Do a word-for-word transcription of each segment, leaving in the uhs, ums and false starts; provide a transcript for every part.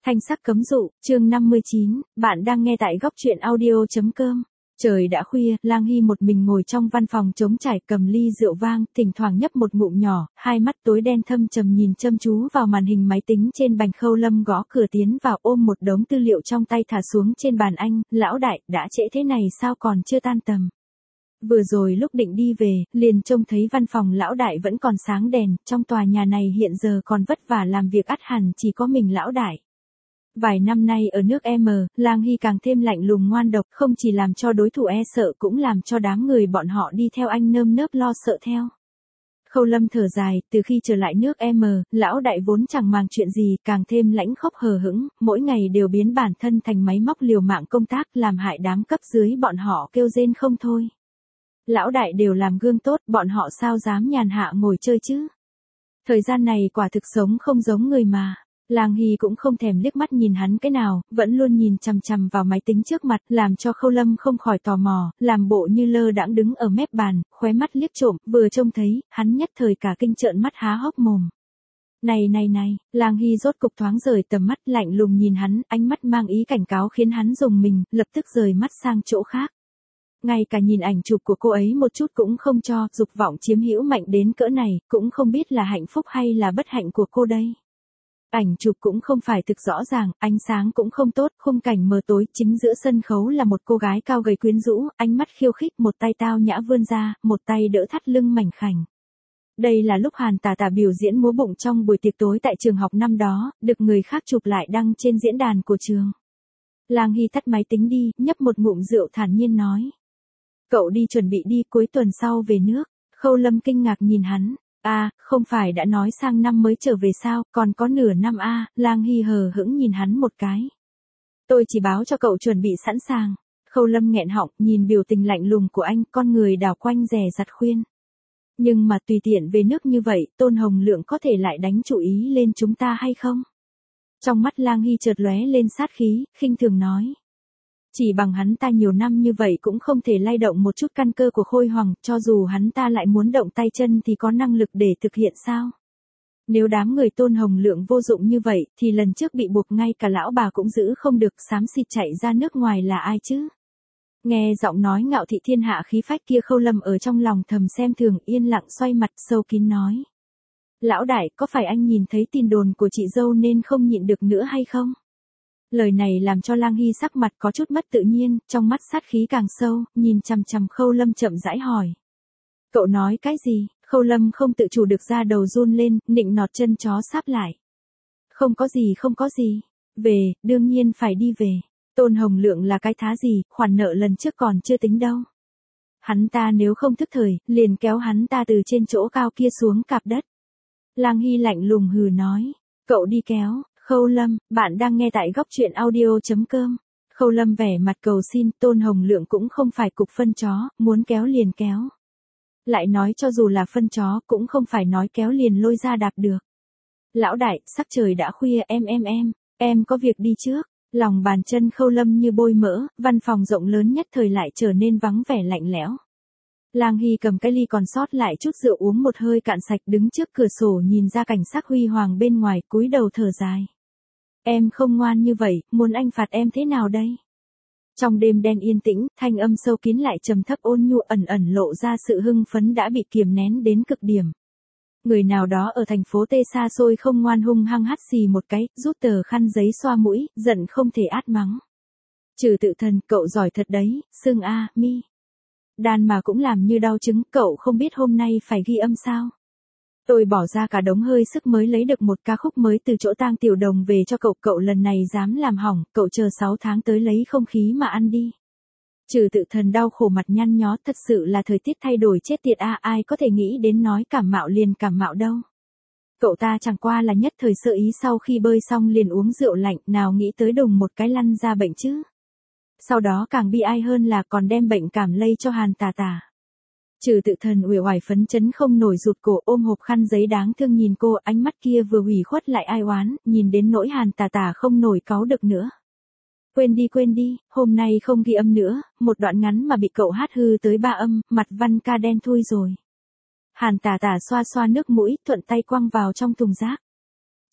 Thanh sắc cấm dụ, chương năm mươi chín, bạn đang nghe tại góc truyện audio chấm com. Trời đã khuya, Lang Hy một mình ngồi trong văn phòng trống trải cầm ly rượu vang, thỉnh thoảng nhấp một ngụm nhỏ, hai mắt tối đen thâm trầm nhìn chăm chú vào màn hình máy tính trên bành. Khâu Lâm gõ cửa tiến vào ôm một đống tư liệu trong tay thả xuống trên bàn. Anh, lão đại, đã trễ thế này sao còn chưa tan tầm? Vừa rồi lúc định đi về, liền trông thấy văn phòng lão đại vẫn còn sáng đèn, trong tòa nhà này hiện giờ còn vất vả làm việc ắt hẳn chỉ có mình lão đại. Vài năm nay ở nước M, Lang Hy càng thêm lạnh lùng ngoan độc, không chỉ làm cho đối thủ e sợ cũng làm cho đám người bọn họ đi theo anh nơm nớp lo sợ theo. Khâu Lâm thở dài, từ khi trở lại nước M, lão đại vốn chẳng màng chuyện gì, càng thêm lãnh khốc hờ hững, mỗi ngày đều biến bản thân thành máy móc liều mạng công tác, làm hại đám cấp dưới bọn họ kêu rên không thôi. Lão đại đều làm gương tốt, bọn họ sao dám nhàn hạ ngồi chơi chứ? Thời gian này quả thực sống không giống người mà. Lang Hy cũng không thèm liếc mắt nhìn hắn cái nào, vẫn luôn nhìn chằm chằm vào máy tính trước mặt, làm cho Khâu Lâm không khỏi tò mò, làm bộ như lơ đãng đứng ở mép bàn, khóe mắt liếc trộm, vừa trông thấy, hắn nhất thời cả kinh trợn mắt há hốc mồm. Này này này, Lang Hy rốt cục thoáng rời tầm mắt, lạnh lùng nhìn hắn, ánh mắt mang ý cảnh cáo khiến hắn rùng mình, lập tức rời mắt sang chỗ khác. Ngay cả nhìn ảnh chụp của cô ấy một chút cũng không cho, dục vọng chiếm hữu mạnh đến cỡ này, cũng không biết là hạnh phúc hay là bất hạnh của cô đây. Ảnh chụp cũng không phải thực rõ ràng, ánh sáng cũng không tốt, khung cảnh mờ tối, chính giữa sân khấu là một cô gái cao gầy quyến rũ, ánh mắt khiêu khích, một tay tao nhã vươn ra, một tay đỡ thắt lưng mảnh khảnh. Đây là lúc Hàn Tà Tà biểu diễn múa bụng trong buổi tiệc tối tại trường học năm đó, được người khác chụp lại đăng trên diễn đàn của trường. Lang Hy tắt máy tính đi, nhấp một ngụm rượu thản nhiên nói. Cậu đi chuẩn bị đi, cuối tuần sau về nước. Khâu Lâm kinh ngạc nhìn hắn. À, không phải đã nói sang năm mới trở về sao, còn có nửa năm a à, Lang Hy hờ hững nhìn hắn một cái. Tôi chỉ báo cho cậu chuẩn bị sẵn sàng. Khâu Lâm nghẹn họng, nhìn biểu tình lạnh lùng của anh, con người đảo quanh dè dặt khuyên. Nhưng mà tùy tiện về nước như vậy, Tôn Hồng Lượng có thể lại đánh chủ ý lên chúng ta hay không? Trong mắt Lang Hy chợt lóe lên sát khí, khinh thường nói. Chỉ bằng hắn ta nhiều năm như vậy cũng không thể lay động một chút căn cơ của Khôi Hoàng, cho dù hắn ta lại muốn động tay chân thì có năng lực để thực hiện sao? Nếu đám người Tôn Hồng Lượng vô dụng như vậy, thì lần trước bị buộc ngay cả lão bà cũng giữ không được, xám xịt chạy ra nước ngoài là ai chứ? Nghe giọng nói ngạo thị thiên hạ khí phách kia, Khâu Lâm ở trong lòng thầm xem thường, yên lặng xoay mặt sâu kín nói. Lão đại, có phải anh nhìn thấy tin đồn của chị dâu nên không nhịn được nữa hay không? Lời này làm cho Lang Hy sắc mặt có chút mất tự nhiên, trong mắt sát khí càng sâu, nhìn chằm chằm Khâu Lâm chậm rãi hỏi. Cậu nói cái gì? Khâu Lâm không tự chủ được ra đầu run lên, nịnh nọt chân chó sáp lại. Không có gì không có gì. Về, đương nhiên phải đi về. Tôn Hồng Lượng là cái thá gì, khoản nợ lần trước còn chưa tính đâu. Hắn ta nếu không thức thời, liền kéo hắn ta từ trên chỗ cao kia xuống cạp đất. Lang Hy lạnh lùng hừ nói. Cậu đi kéo. Khâu Lâm, bạn đang nghe tại góc truyện audio chấm com. Khâu Lâm vẻ mặt cầu xin, Tôn Hồng Lượng cũng không phải cục phân chó, muốn kéo liền kéo. Lại nói cho dù là phân chó, cũng không phải nói kéo liền lôi ra đạp được. Lão đại, sắc trời đã khuya, em em em, em có việc đi trước. Lòng bàn chân Khâu Lâm như bôi mỡ, văn phòng rộng lớn nhất thời lại trở nên vắng vẻ lạnh lẽo. Lang Hy cầm cái ly còn sót lại chút rượu uống một hơi cạn sạch, đứng trước cửa sổ nhìn ra cảnh sắc huy hoàng bên ngoài, cúi đầu thở dài. Em không ngoan như vậy, muốn anh phạt em thế nào đây? Trong đêm đen yên tĩnh, thanh âm sâu kín lại trầm thấp ôn nhu, ẩn ẩn lộ ra sự hưng phấn đã bị kiềm nén đến cực điểm. Người nào đó ở thành phố Tê xa xôi không ngoan, hung hăng hắt xì một cái, rút tờ khăn giấy xoa mũi, giận không thể át mắng. Trừ tự thần, cậu giỏi thật đấy, Sương a, mi. Đàn mà cũng làm như đau trứng, cậu không biết hôm nay phải ghi âm sao? Tôi bỏ ra cả đống hơi sức mới lấy được một ca khúc mới từ chỗ Tang Tiểu Đồng về cho cậu, cậu lần này dám làm hỏng, cậu chờ sáu tháng tới lấy không khí mà ăn đi. Trừ tự thần đau khổ mặt nhăn nhó, thật sự là thời tiết thay đổi chết tiệt a, à, ai có thể nghĩ đến nói cảm mạo liền cảm mạo đâu. Cậu ta chẳng qua là nhất thời sơ ý, sau khi bơi xong liền uống rượu lạnh, nào nghĩ tới đùng một cái lăn ra bệnh chứ. Sau đó càng bi ai hơn là còn đem bệnh cảm lây cho Hàn Tà Tà. Trừ tự thần uể oải phấn chấn không nổi, rụt cổ ôm hộp khăn giấy đáng thương nhìn cô, ánh mắt kia vừa ủy khuất lại ai oán, nhìn đến nỗi Hàn Tà Tà không nổi cáu được nữa. Quên đi quên đi, hôm nay không ghi âm nữa, một đoạn ngắn mà bị cậu hát hư tới ba âm, mặt văn ca đen thui rồi. Hàn Tà Tà xoa xoa nước mũi, thuận tay quăng vào trong thùng rác.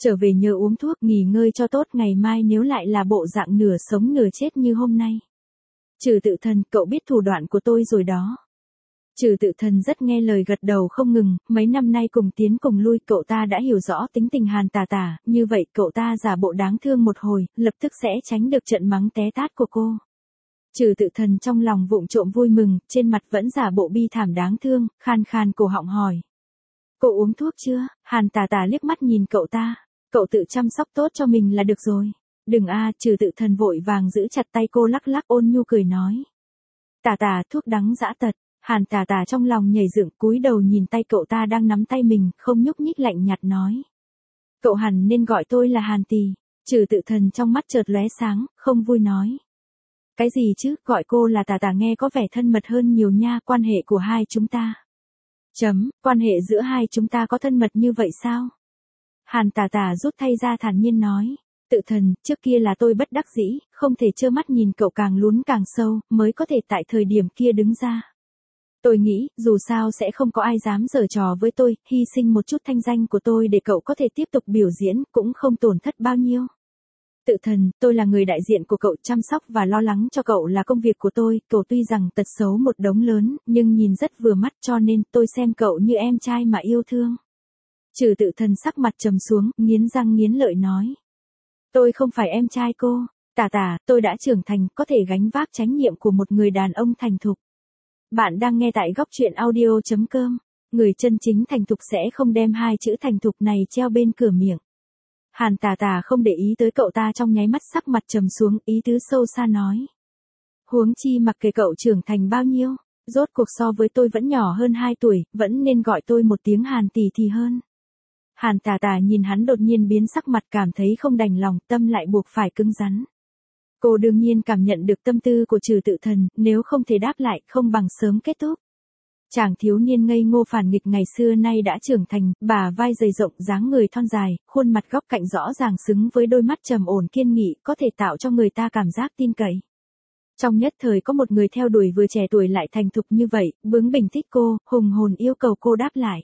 Trở về nhớ uống thuốc nghỉ ngơi cho tốt, ngày mai nếu lại là bộ dạng nửa sống nửa chết như hôm nay. Trừ Tự Thần, cậu biết thủ đoạn của tôi rồi đó. Trừ Tự Thần rất nghe lời gật đầu không ngừng, mấy năm nay cùng tiến cùng lui cậu ta đã hiểu rõ tính tình Hàn Tà Tà, như vậy cậu ta giả bộ đáng thương một hồi, lập tức sẽ tránh được trận mắng té tát của cô. Trừ Tự Thần trong lòng vụng trộm vui mừng, trên mặt vẫn giả bộ bi thảm đáng thương, khan khan cổ họng hỏi. Cậu uống thuốc chưa? Hàn Tà Tà liếc mắt nhìn cậu ta, cậu tự chăm sóc tốt cho mình là được rồi. Đừng a, à, Trừ Tự Thần vội vàng giữ chặt tay cô lắc lắc ôn nhu cười nói. Tà Tà, thuốc đắng dã tật. Hàn Tà Tà trong lòng nhảy dựng cúi đầu nhìn tay cậu ta đang nắm tay mình, không nhúc nhích lạnh nhạt nói. Cậu hẳn nên gọi tôi là Hàn Tì. Trừ Tự Thần trong mắt chợt lóe sáng, không vui nói. Cái gì chứ, gọi cô là Tà Tà nghe có vẻ thân mật hơn nhiều nha, quan hệ của hai chúng ta. Chấm, quan hệ giữa hai chúng ta có thân mật như vậy sao? Hàn Tà Tà rút tay ra thản nhiên nói. Tự Thần, trước kia là tôi bất đắc dĩ, không thể trơ mắt nhìn cậu càng lún càng sâu, mới có thể tại thời điểm kia đứng ra. Tôi nghĩ, dù sao sẽ không có ai dám giở trò với tôi, hy sinh một chút thanh danh của tôi để cậu có thể tiếp tục biểu diễn, cũng không tổn thất bao nhiêu. Tự Thần, tôi là người đại diện của cậu, chăm sóc và lo lắng cho cậu là công việc của tôi, cậu tuy rằng tật xấu một đống lớn, nhưng nhìn rất vừa mắt cho nên tôi xem cậu như em trai mà yêu thương. Trừ Tự Thần sắc mặt trầm xuống, nghiến răng nghiến lợi nói. Tôi không phải em trai cô, Tà Tà, tôi đã trưởng thành, có thể gánh vác trách nhiệm của một người đàn ông thành thục. Bạn đang nghe tại góc truyện audio chấm com. Người chân chính thành thục sẽ không đem hai chữ thành thục này treo bên cửa miệng. Hàn Tà Tà không để ý tới cậu ta, trong nháy mắt sắc mặt trầm xuống, ý tứ sâu xa nói. Huống chi mặc kệ cậu trưởng thành bao nhiêu, rốt cuộc so với tôi vẫn nhỏ hơn hai tuổi, vẫn nên gọi tôi một tiếng Hàn Tỷ thì hơn. Hàn Tà Tà nhìn hắn đột nhiên biến sắc mặt, cảm thấy không đành lòng, tâm lại buộc phải cứng rắn. Cô đương nhiên cảm nhận được tâm tư của Trừ Tự Thần, nếu không thể đáp lại, không bằng sớm kết thúc. Chàng thiếu niên ngây ngô phản nghịch ngày xưa nay đã trưởng thành, bả vai dày rộng, dáng người thon dài, khuôn mặt góc cạnh rõ ràng xứng với đôi mắt trầm ổn kiên nghị, có thể tạo cho người ta cảm giác tin cậy. Trong nhất thời có một người theo đuổi vừa trẻ tuổi lại thành thục như vậy, bướng bỉnh thích cô, hùng hồn yêu cầu cô đáp lại.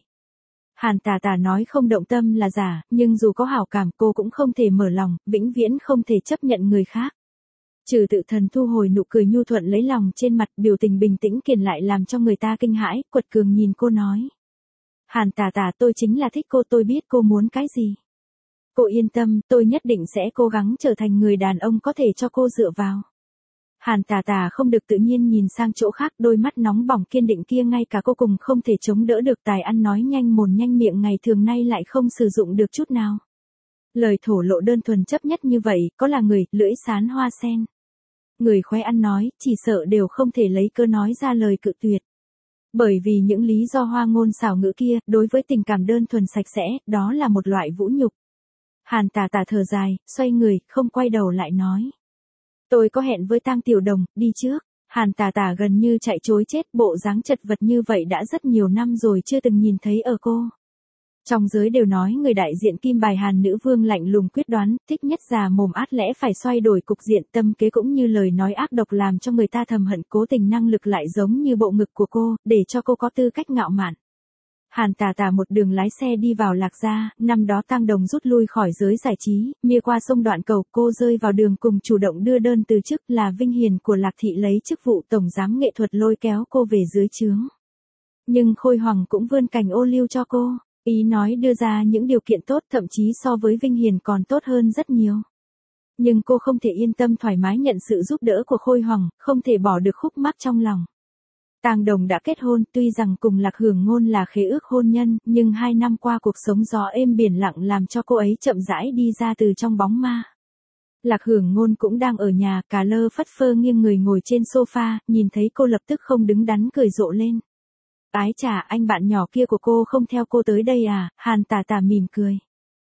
Hàn Tà Tà nói không động tâm là giả, nhưng dù có hảo cảm cô cũng không thể mở lòng, vĩnh viễn không thể chấp nhận người khác. Trừ Tự Thần thu hồi nụ cười nhu thuận lấy lòng trên mặt, biểu tình bình tĩnh kiền lại làm cho người ta kinh hãi, quật cường nhìn cô nói. Hàn Tà Tà, tôi chính là thích cô, tôi biết cô muốn cái gì. Cô yên tâm, tôi nhất định sẽ cố gắng trở thành người đàn ông có thể cho cô dựa vào. Hàn Tà Tà không được tự nhiên nhìn sang chỗ khác, đôi mắt nóng bỏng kiên định kia ngay cả cô cùng không thể chống đỡ được, tài ăn nói nhanh mồm nhanh miệng ngày thường nay lại không sử dụng được chút nào. Lời thổ lộ đơn thuần chấp nhất như vậy, có là người, lưỡi sán hoa sen. Người khoe ăn nói, chỉ sợ đều không thể lấy cơ nói ra lời cự tuyệt. Bởi vì những lý do hoa ngôn xảo ngữ kia, đối với tình cảm đơn thuần sạch sẽ, đó là một loại vũ nhục. Hàn Tà Tà thở dài, xoay người, không quay đầu lại nói. Tôi có hẹn với Tang Tiểu Đồng, đi trước. Hàn Tà Tà gần như chạy trối chết, bộ dáng chật vật như vậy đã rất nhiều năm rồi chưa từng nhìn thấy ở cô. Trong giới đều nói người đại diện kim bài Hàn nữ vương lạnh lùng quyết đoán, thích nhất già mồm át lẽ phải xoay đổi cục diện, tâm kế cũng như lời nói ác độc làm cho người ta thầm hận, cố tình năng lực lại giống như bộ ngực của cô, để cho cô có tư cách ngạo mạn. Hàn Tà Tà một đường lái xe đi vào Lạc Gia, năm đó Tang Đồng rút lui khỏi giới giải trí, mia qua sông Đoạn Cầu, cô rơi vào đường cùng chủ động đưa đơn từ chức, là Vinh Hiền của Lạc Thị lấy chức vụ tổng giám nghệ thuật lôi kéo cô về dưới trướng. Nhưng Khôi Hoàng cũng vươn cành ô liu cho cô. Ý nói đưa ra những điều kiện tốt, thậm chí so với Vinh Hiền còn tốt hơn rất nhiều. Nhưng cô không thể yên tâm thoải mái nhận sự giúp đỡ của Khôi Hoàng, không thể bỏ được khúc mắc trong lòng. Tang Đồng đã kết hôn, tuy rằng cùng Lạc Hưởng Ngôn là khế ước hôn nhân, nhưng hai năm qua cuộc sống gió êm biển lặng làm cho cô ấy chậm rãi đi ra từ trong bóng ma. Lạc Hưởng Ngôn cũng đang ở nhà, cà lơ phất phơ nghiêng người ngồi trên sofa, nhìn thấy cô lập tức không đứng đắn cười rộ lên. Ái chà, anh bạn nhỏ kia của cô không theo cô tới đây à? Hàn Tà Tà mỉm cười.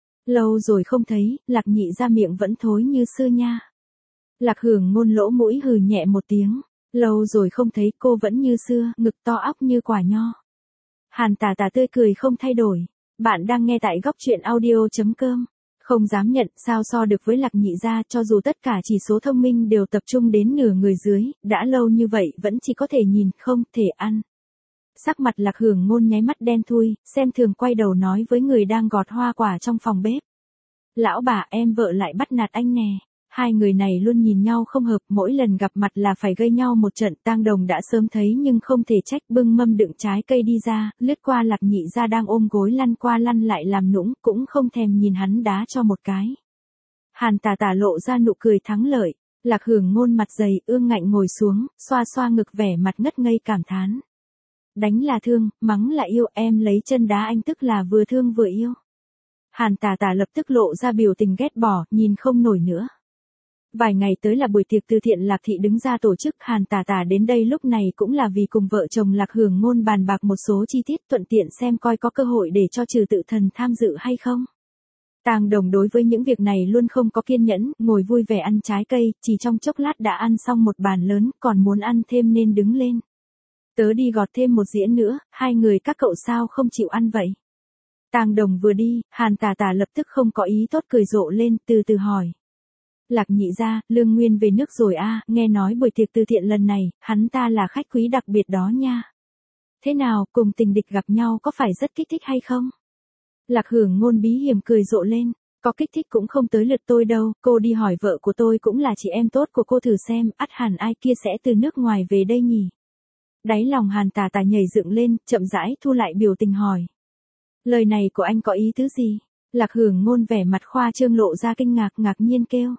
Lâu rồi không thấy, Lạc Nhị ra miệng vẫn thối như xưa nha. Lạc Hưởng Ngôn lỗ mũi hừ nhẹ một tiếng. Lâu rồi không thấy, cô vẫn như xưa, ngực to óc như quả nho. Hàn Tà Tà tươi cười không thay đổi. Bạn đang nghe tại góc truyện audio chấm com. Không dám nhận, sao so được với Lạc Nhị gia, cho dù tất cả chỉ số thông minh đều tập trung đến nửa người dưới, đã lâu như vậy vẫn chỉ có thể nhìn, không thể ăn. Sắc mặt Lạc Hưởng Ngôn nháy mắt đen thui, xem thường quay đầu nói với người đang gọt hoa quả trong phòng bếp. Lão bà, em vợ lại bắt nạt anh nè. Hai người này luôn nhìn nhau không hợp, mỗi lần gặp mặt là phải gây nhau một trận. Tang Đồng đã sớm thấy nhưng không thể trách, bưng mâm đựng trái cây đi ra, lướt qua Lạc Nhị gia đang ôm gối lăn qua lăn lại làm nũng, cũng không thèm nhìn hắn đá cho một cái. Hàn Tà Tà lộ ra nụ cười thắng lợi, Lạc Hưởng Ngôn mặt dày, ương ngạnh ngồi xuống, xoa xoa ngực vẻ mặt ngất ngây cảm thán. Đánh là thương, mắng là yêu, em lấy chân đá anh tức là vừa thương vừa yêu. Hàn Tà Tà lập tức lộ ra biểu tình ghét bỏ, nhìn không nổi nữa. Vài ngày tới là buổi tiệc từ thiện Lạc thị đứng ra tổ chức, Hàn Tà Tà đến đây lúc này cũng là vì cùng vợ chồng Lạc Hưởng Ngôn bàn bạc một số chi tiết, thuận tiện xem coi có cơ hội để cho Trừ Tự Thần tham dự hay không. Tang Đồng đối với những việc này luôn không có kiên nhẫn, ngồi vui vẻ ăn trái cây, chỉ trong chốc lát đã ăn xong một bàn lớn, còn muốn ăn thêm nên đứng lên. Tớ đi gọt thêm một dĩa nữa, hai người các cậu sao không chịu ăn vậy? Tang Đồng vừa đi, Hàn Tà Tà lập tức không có ý tốt cười rộ lên, từ từ hỏi. Lạc Nhị gia, Lương Nguyên về nước rồi a, nghe nói buổi tiệc từ thiện lần này, hắn ta là khách quý đặc biệt đó nha. Thế nào, cùng tình địch gặp nhau có phải rất kích thích hay không? Lạc Hưởng Ngôn bí hiểm cười rộ lên, có kích thích cũng không tới lượt tôi đâu, cô đi hỏi vợ của tôi cũng là chị em tốt của cô thử xem, ắt hẳn ai kia sẽ từ nước ngoài về đây nhỉ. Đáy lòng Hàn Tà Tà nhảy dựng lên, chậm rãi thu lại biểu tình hỏi. Lời này của anh có ý tứ gì? Lạc Hưởng Ngôn vẻ mặt khoa trương lộ ra kinh ngạc, ngạc nhiên kêu.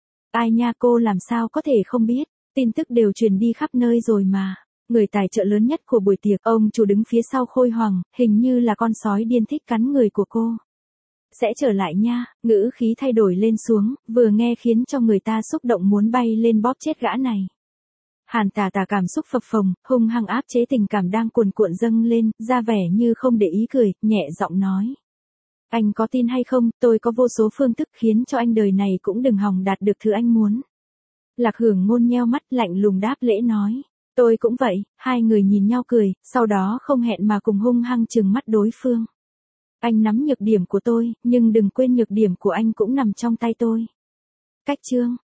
Ai nha, cô làm sao có thể không biết, tin tức đều truyền đi khắp nơi rồi mà. Người tài trợ lớn nhất của buổi tiệc, ông chủ đứng phía sau Khôi Hoàng, hình như là con sói điên thích cắn người của cô. Sẽ trở lại nha, ngữ khí thay đổi lên xuống, vừa nghe khiến cho người ta xúc động muốn bay lên bóp chết gã này. Hàn Tà Tà cảm xúc phập phồng, hung hăng áp chế tình cảm đang cuồn cuộn dâng lên, ra vẻ như không để ý cười, nhẹ giọng nói. Anh có tin hay không, tôi có vô số phương thức khiến cho anh đời này cũng đừng hòng đạt được thứ anh muốn. Lạc Hưởng Ngôn nheo mắt lạnh lùng đáp lễ nói. Tôi cũng vậy, hai người nhìn nhau cười, sau đó không hẹn mà cùng hung hăng trừng mắt đối phương. Anh nắm nhược điểm của tôi, nhưng đừng quên nhược điểm của anh cũng nằm trong tay tôi. Cách chương